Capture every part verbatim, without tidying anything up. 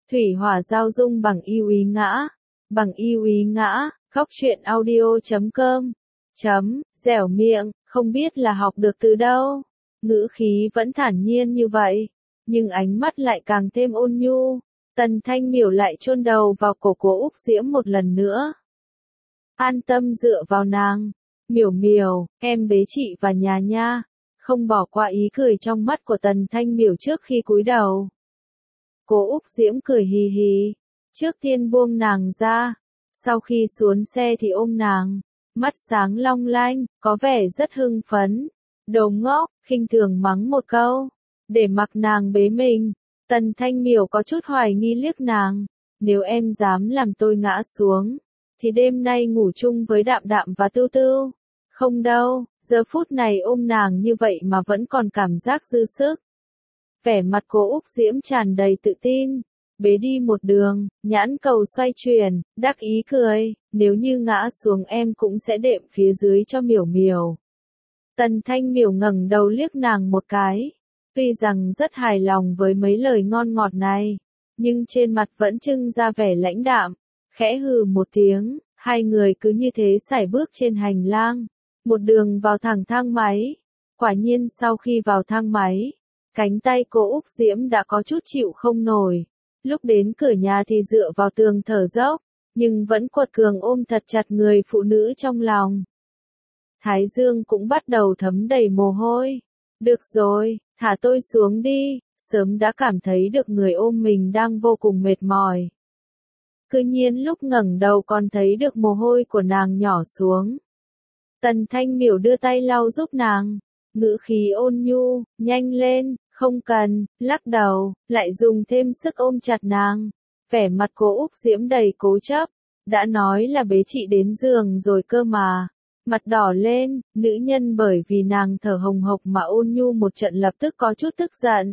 Thủy hỏa giao dung bằng yêu ý ngã. Bằng yêu ý ngã, góc truyện audio chấm com. Chấm, dẻo miệng, không biết là học được từ đâu. Ngữ khí vẫn thản nhiên như vậy, nhưng ánh mắt lại càng thêm ôn nhu. Tần Thanh Miểu lại chôn đầu vào cổ của Úc Diễm một lần nữa. An tâm dựa vào nàng. Miểu Miểu, em bế chị và nhà nha. Không bỏ qua ý cười trong mắt của Tần Thanh Miểu trước khi cúi đầu. Cô Úc Diễm cười hì hì. Trước tiên buông nàng ra. Sau khi xuống xe thì ôm nàng. Mắt sáng long lanh, có vẻ rất hưng phấn. Đồ ngốc, khinh thường mắng một câu. Để mặc nàng bế mình. Tần Thanh Miểu có chút hoài nghi liếc nàng. Nếu em dám làm tôi ngã xuống, thì đêm nay ngủ chung với Đạm Đạm và Tưu Tưu. Không đâu, giờ phút này ôm nàng như vậy mà vẫn còn cảm giác dư sức. Vẻ mặt cô Úc Diễm tràn đầy tự tin. Bế đi một đường, nhãn cầu xoay chuyển, đắc ý cười, nếu như ngã xuống em cũng sẽ đệm phía dưới cho Miểu Miểu. Tần Thanh Miểu ngẩng đầu liếc nàng một cái. Tuy rằng rất hài lòng với mấy lời ngon ngọt này, nhưng trên mặt vẫn trưng ra vẻ lãnh đạm, khẽ hừ một tiếng, hai người cứ như thế sải bước trên hành lang, một đường vào thẳng thang máy. Quả nhiên sau khi vào thang máy, cánh tay cô Úc Diễm đã có chút chịu không nổi. Lúc đến cửa nhà thì dựa vào tường thở dốc, nhưng vẫn quật cường ôm thật chặt người phụ nữ trong lòng. Thái dương cũng bắt đầu thấm đầy mồ hôi. Được rồi, thả tôi xuống đi, sớm đã cảm thấy được người ôm mình đang vô cùng mệt mỏi. Cứ nhiên lúc ngẩng đầu còn thấy được mồ hôi của nàng nhỏ xuống. Tần Thanh Miểu đưa tay lau giúp nàng, ngữ khí ôn nhu, nhanh lên, không cần, lắc đầu, lại dùng thêm sức ôm chặt nàng. Vẻ mặt cô Úc Diễm đầy cố chấp, đã nói là bế chị đến giường rồi cơ mà. Mặt đỏ lên, nữ nhân bởi vì nàng thở hồng hộc mà ôn nhu một trận lập tức có chút tức giận.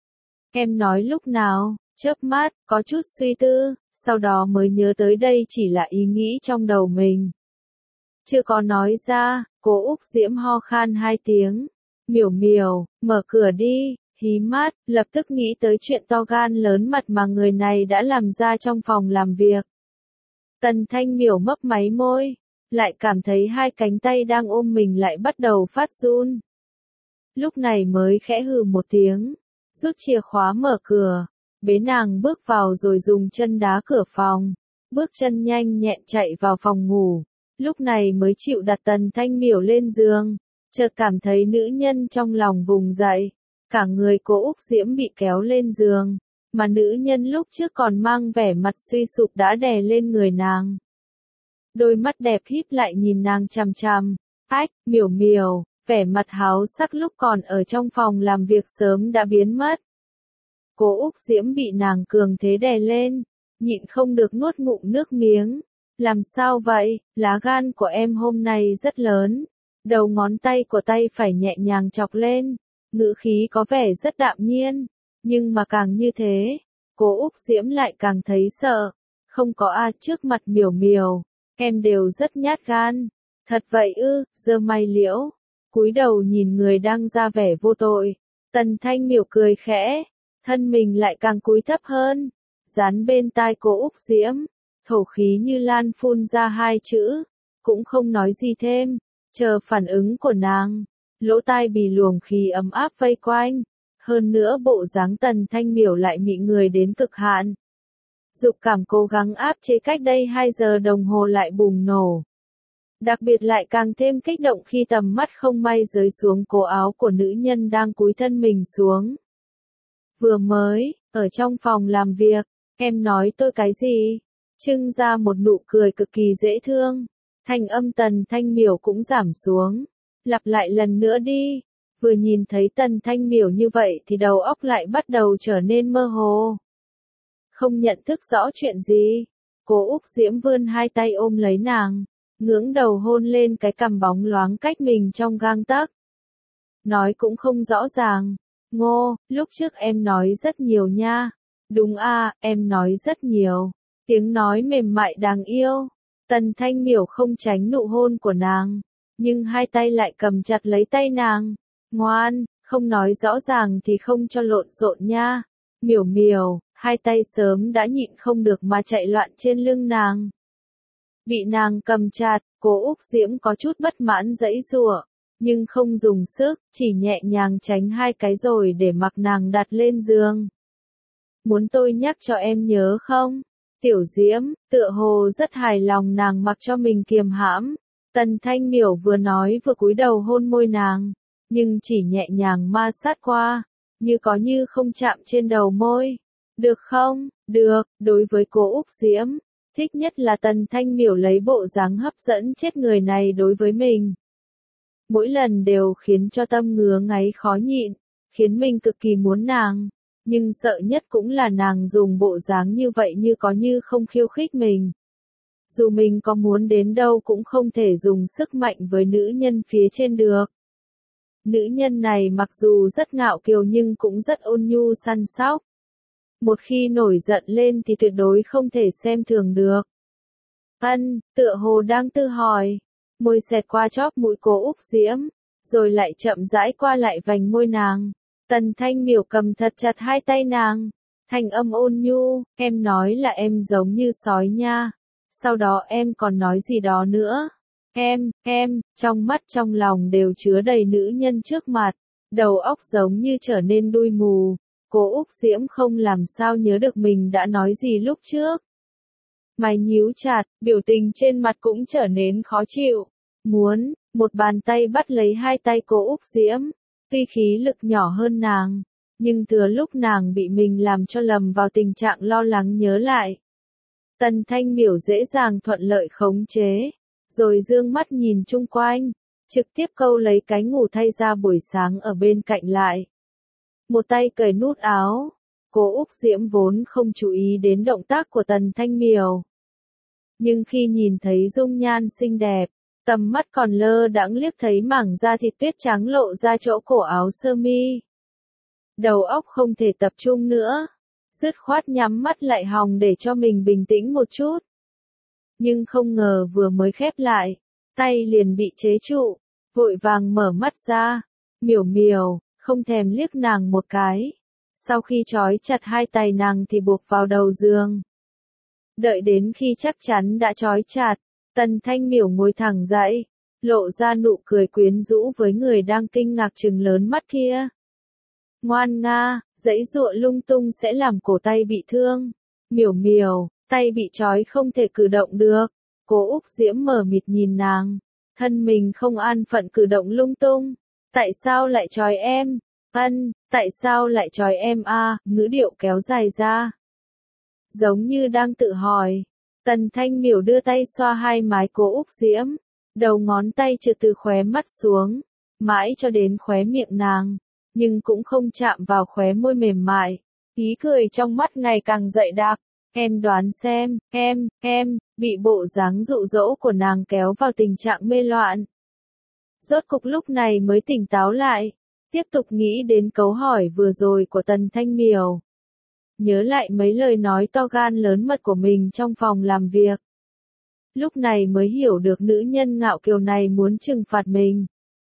Em nói lúc nào, chớp mắt, có chút suy tư, sau đó mới nhớ tới đây chỉ là ý nghĩ trong đầu mình. Chưa có nói ra, cô Úc Diễm ho khan hai tiếng. Miểu Miểu, mở cửa đi, hí mắt, lập tức nghĩ tới chuyện to gan lớn mật mà người này đã làm ra trong phòng làm việc. Tần Thanh Miểu mấp máy môi, lại cảm thấy hai cánh tay đang ôm mình lại bắt đầu phát run. Lúc này mới khẽ hừ một tiếng, rút chìa khóa mở cửa, bế nàng bước vào rồi dùng chân đá cửa phòng, bước chân nhanh nhẹn chạy vào phòng ngủ. Lúc này mới chịu đặt Tần Thanh Miểu lên giường, chợt cảm thấy nữ nhân trong lòng vùng dậy, cả người cô Úc Diễm bị kéo lên giường, mà nữ nhân lúc trước còn mang vẻ mặt suy sụp đã đè lên người nàng. Đôi mắt đẹp híp lại nhìn nàng chằm chằm. Ách, Miểu Miểu, vẻ mặt háo sắc lúc còn ở trong phòng làm việc sớm đã biến mất. Cô Úc Diễm bị nàng cường thế đè lên, nhịn không được nuốt ngụm nước miếng. Làm sao vậy, lá gan của em hôm nay rất lớn. Đầu ngón tay của tay phải nhẹ nhàng chọc lên, ngữ khí có vẻ rất đạm nhiên, nhưng mà càng như thế, cô Úc Diễm lại càng thấy sợ. Không có a trước mặt Miểu Miểu, em đều rất nhát gan. Thật vậy ư? Giơ mày liễu, cúi đầu nhìn người đang ra vẻ vô tội. Tần Thanh Miểu cười khẽ, thân mình lại càng cúi thấp hơn, dán bên tai cô Úc Diễm, thổ khí như lan phun ra hai chữ, cũng không nói gì thêm, chờ phản ứng của nàng. Lỗ tai bị luồng khí ấm áp vây quanh, hơn nữa bộ dáng Tần Thanh Miểu lại mị người đến cực hạn. Dục cảm cố gắng áp chế cách đây hai giờ đồng hồ lại bùng nổ. Đặc biệt lại càng thêm kích động khi tầm mắt không may rơi xuống cổ áo của nữ nhân đang cúi thân mình xuống. Vừa mới, ở trong phòng làm việc, em nói tôi cái gì? Trưng ra một nụ cười cực kỳ dễ thương. Thanh âm Tần Thanh Miểu cũng giảm xuống. Lặp lại lần nữa đi. Vừa nhìn thấy Tần Thanh Miểu như vậy thì đầu óc lại bắt đầu trở nên mơ hồ. Không nhận thức rõ chuyện gì. Cô Úc Diễm vươn hai tay ôm lấy nàng, ngưỡng đầu hôn lên cái cằm bóng loáng cách mình trong gang tấc. Nói cũng không rõ ràng. Ngô, lúc trước em nói rất nhiều nha. Đúng a, em nói rất nhiều. Tiếng nói mềm mại đáng yêu. Tần Thanh Miểu không tránh nụ hôn của nàng, nhưng hai tay lại cầm chặt lấy tay nàng. Ngoan, không nói rõ ràng thì không cho lộn xộn nha. Miểu Miểu, hai tay sớm đã nhịn không được mà chạy loạn trên lưng nàng. Bị nàng cầm chặt, Cố Úc Diễm có chút bất mãn giãy giụa, nhưng không dùng sức, chỉ nhẹ nhàng tránh hai cái rồi để mặc nàng đặt lên giường. Muốn tôi nhắc cho em nhớ không? Tiểu Diễm, tựa hồ rất hài lòng nàng mặc cho mình kiềm hãm. Tần Thanh Miểu vừa nói vừa cúi đầu hôn môi nàng, nhưng chỉ nhẹ nhàng ma sát qua, như có như không chạm trên đầu môi. Được không? Được, đối với Cố Úc Diễm, thích nhất là Tần Thanh Miểu lấy bộ dáng hấp dẫn chết người này đối với mình. Mỗi lần đều khiến cho tâm ngứa ngáy khó nhịn, khiến mình cực kỳ muốn nàng, nhưng sợ nhất cũng là nàng dùng bộ dáng như vậy như có như không khiêu khích mình. Dù mình có muốn đến đâu cũng không thể dùng sức mạnh với nữ nhân phía trên được. Nữ nhân này mặc dù rất ngạo kiều nhưng cũng rất ôn nhu săn sóc. Một khi nổi giận lên thì tuyệt đối không thể xem thường được. Ân, tựa hồ đang tự hỏi, môi xẹt qua chóp mũi Cố Úc Diễm, rồi lại chậm rãi qua lại vành môi nàng. Tần Thanh Miểu cầm thật chặt hai tay nàng, thanh âm ôn nhu, em nói là em giống như sói nha. Sau đó em còn nói gì đó nữa. Em, em, trong mắt trong lòng đều chứa đầy nữ nhân trước mặt, đầu óc giống như trở nên đuôi mù. Cố Úc Diễm không làm sao nhớ được mình đã nói gì lúc trước. Mày nhíu chặt, biểu tình trên mặt cũng trở nên khó chịu. Muốn, một bàn tay bắt lấy hai tay Cố Úc Diễm, tuy khí lực nhỏ hơn nàng, nhưng thừa lúc nàng bị mình làm cho lầm vào tình trạng lo lắng nhớ lại. Tần Thanh Miểu dễ dàng thuận lợi khống chế, rồi dương mắt nhìn chung quanh, trực tiếp câu lấy cái ngủ thay ra buổi sáng ở bên cạnh lại. Một tay cởi nút áo, Cố Úc Diễm vốn không chú ý đến động tác của Tần Thanh Miểu. Nhưng khi nhìn thấy dung nhan xinh đẹp, tầm mắt còn lơ đãng liếc thấy mảng da thịt tuyết trắng lộ ra chỗ cổ áo sơ mi. Đầu óc không thể tập trung nữa, dứt khoát nhắm mắt lại hòng để cho mình bình tĩnh một chút. Nhưng không ngờ vừa mới khép lại, tay liền bị chế trụ, vội vàng mở mắt ra. Miểu Miểu, không thèm liếc nàng một cái. Sau khi trói chặt hai tay nàng thì buộc vào đầu giường. Đợi đến khi chắc chắn đã trói chặt, Tần Thanh Miểu ngồi thẳng dậy, lộ ra nụ cười quyến rũ với người đang kinh ngạc trừng lớn mắt kia. Ngoan nga, giãy giụa lung tung sẽ làm cổ tay bị thương. Miểu Miểu, tay bị trói không thể cử động được. Cố Úc Diễm mờ mịt nhìn nàng, thân mình không an phận cử động lung tung. Tại sao lại trói em? Ân, tại sao lại trói em a? À, ngữ điệu kéo dài ra. Giống như đang tự hỏi. Tần Thanh Miểu đưa tay xoa hai mái Cố Úc Diễm, đầu ngón tay trượt từ khóe mắt xuống, mãi cho đến khóe miệng nàng, nhưng cũng không chạm vào khóe môi mềm mại. Ý cười trong mắt ngày càng dậy đặc. Em đoán xem, em, em, bị bộ dáng dụ dỗ của nàng kéo vào tình trạng mê loạn. Rốt cục lúc này mới tỉnh táo lại, tiếp tục nghĩ đến câu hỏi vừa rồi của Tần Thanh Miểu. Nhớ lại mấy lời nói to gan lớn mật của mình trong phòng làm việc. Lúc này mới hiểu được nữ nhân ngạo kiều này muốn trừng phạt mình.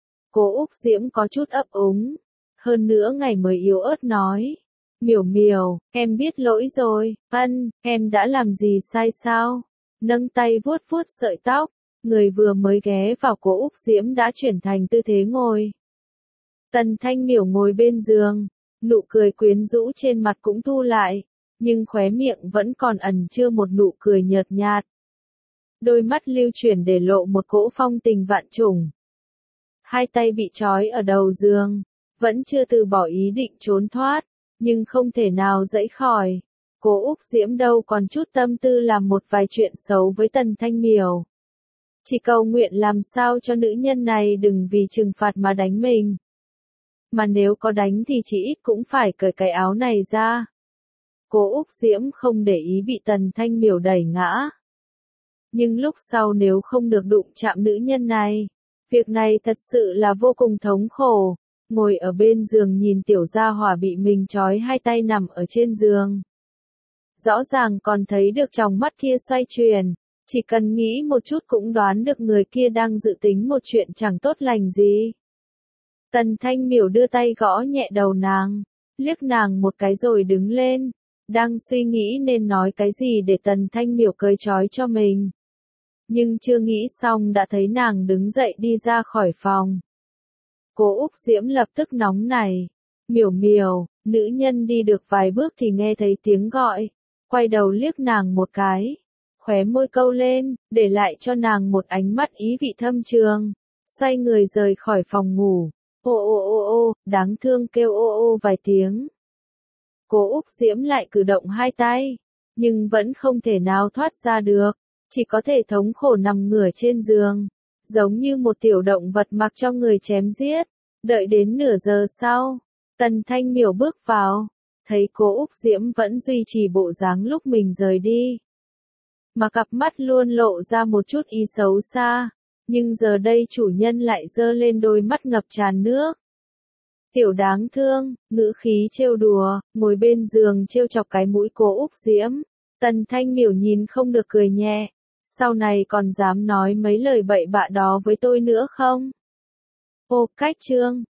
Cố Úc Diễm có chút ấp úng, hơn nữa ngày mới yếu ớt nói. Miểu Miểu, em biết lỗi rồi. Ân, em đã làm gì sai sao? Nâng tay vuốt vuốt sợi tóc, người vừa mới ghé vào Cố Úc Diễm đã chuyển thành tư thế ngồi. Tần Thanh Miểu ngồi bên giường, nụ cười quyến rũ trên mặt cũng thu lại, nhưng khóe miệng vẫn còn ẩn chứa một nụ cười nhợt nhạt. Đôi mắt lưu chuyển để lộ một cỗ phong tình vạn trùng. Hai tay bị trói ở đầu giường, vẫn chưa từ bỏ ý định trốn thoát, nhưng không thể nào giãy khỏi. Cố Úc Diễm đâu còn chút tâm tư làm một vài chuyện xấu với Tần Thanh Miểu. Chỉ cầu nguyện làm sao cho nữ nhân này đừng vì trừng phạt mà đánh mình. Mà nếu có đánh thì chỉ ít cũng phải cởi cái áo này ra. Cố Úc Diễm không để ý bị Tần Thanh Miểu đẩy ngã. Nhưng lúc sau nếu không được đụng chạm nữ nhân này, việc này thật sự là vô cùng thống khổ. Ngồi ở bên giường nhìn tiểu gia hỏa bị mình trói hai tay nằm ở trên giường. Rõ ràng còn thấy được tròng mắt kia xoay chuyển, chỉ cần nghĩ một chút cũng đoán được người kia đang dự tính một chuyện chẳng tốt lành gì. Tần Thanh Miểu đưa tay gõ nhẹ đầu nàng, liếc nàng một cái rồi đứng lên, đang suy nghĩ nên nói cái gì để Tần Thanh Miểu cởi trói cho mình. Nhưng chưa nghĩ xong đã thấy nàng đứng dậy đi ra khỏi phòng. Cố Úc Diễm lập tức nóng nảy. Miểu miểu, nữ nhân đi được vài bước thì nghe thấy tiếng gọi. Quay đầu liếc nàng một cái. Khóe môi câu lên, để lại cho nàng một ánh mắt ý vị thâm trường. Xoay người rời khỏi phòng ngủ. Ô ô ô ô, đáng thương kêu ô ô vài tiếng. Cố Úc Diễm lại cử động hai tay. Nhưng vẫn không thể nào thoát ra được. Chỉ có thể thống khổ nằm ngửa trên giường. Giống như một tiểu động vật mặc cho người chém giết. Đợi đến nửa giờ sau. Tần Thanh Miểu bước vào. Thấy Cố Úc Diễm vẫn duy trì bộ dáng lúc mình rời đi. Mà cặp mắt luôn lộ ra một chút ý xấu xa. Nhưng giờ đây chủ nhân lại giơ lên đôi mắt ngập tràn nước. Tiểu đáng thương, ngữ khí trêu đùa, ngồi bên giường trêu chọc cái mũi Cố Úc Diễm. Tần Thanh Miểu nhìn không được cười nhẹ. Sau này còn dám nói mấy lời bậy bạ đó với tôi nữa không? Ô, cách chương.